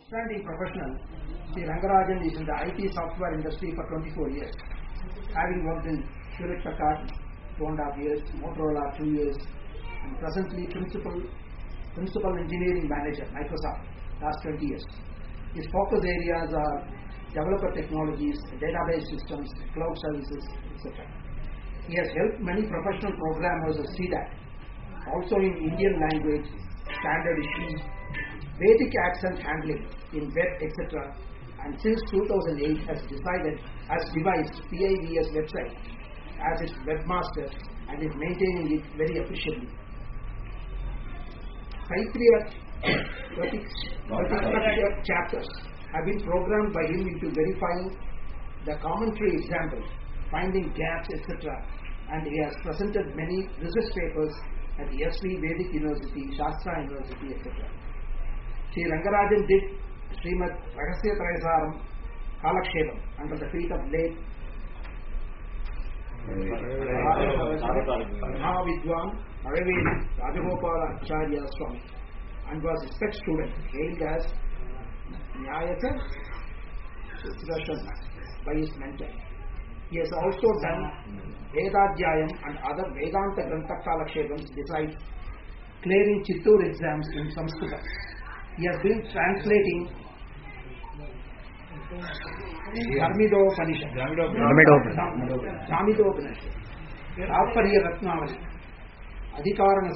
outstanding professional, Sri Rangarajan is in the IT software industry for 24 years, having worked in Hewlett Packard 2.5 years, Motorola 2 years, and presently Principal Engineering Manager, Microsoft, last 20 years. His focus areas are developer technologies, database systems, cloud services, etc. He has helped many professional programmers of CDAC, also in Indian language, standard issues, basic accent handling in web, etc. And since 2008 has devised PIVS website as its webmaster and is maintaining it very efficiently. 5 chapters have been programmed by him into verifying the commentary example, finding gaps, etc. And he has presented many research papers at the SV Vedic University, Shastra University, etc. Sri Rangarajan did Srimad Rahasya Trayasaram Kalakshepam under the feet of late Mahavidwan Maravedi Rajagopala Acharya Swami, and was a spec student hailed as Nyayaka Sudarshan by his mentor. He has also done Vedadhyayam and other Vedanta Grantha Kalakshepams besides clearing Chittur exams in Sanskrit. He has been translating Dharmidopanishad, Taparya Ratnavali, Adhikarana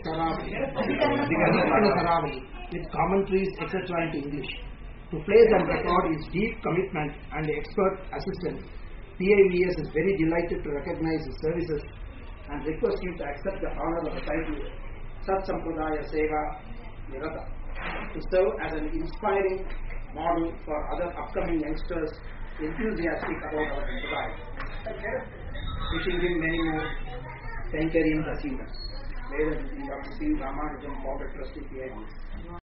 Saravali, with commentaries, etc. into English. To place and record his deep commitment and expert assistance, PIVS is very delighted to recognize his services and request him to accept the honor of the title Sat Sampradaya Seva Nirata, to serve as an inspiring model for other upcoming youngsters enthusiastic about our Sampradaya. Wishing him many more centurions achievements. Dr. C. Ramanujan, Corporate Trustee, PIVS.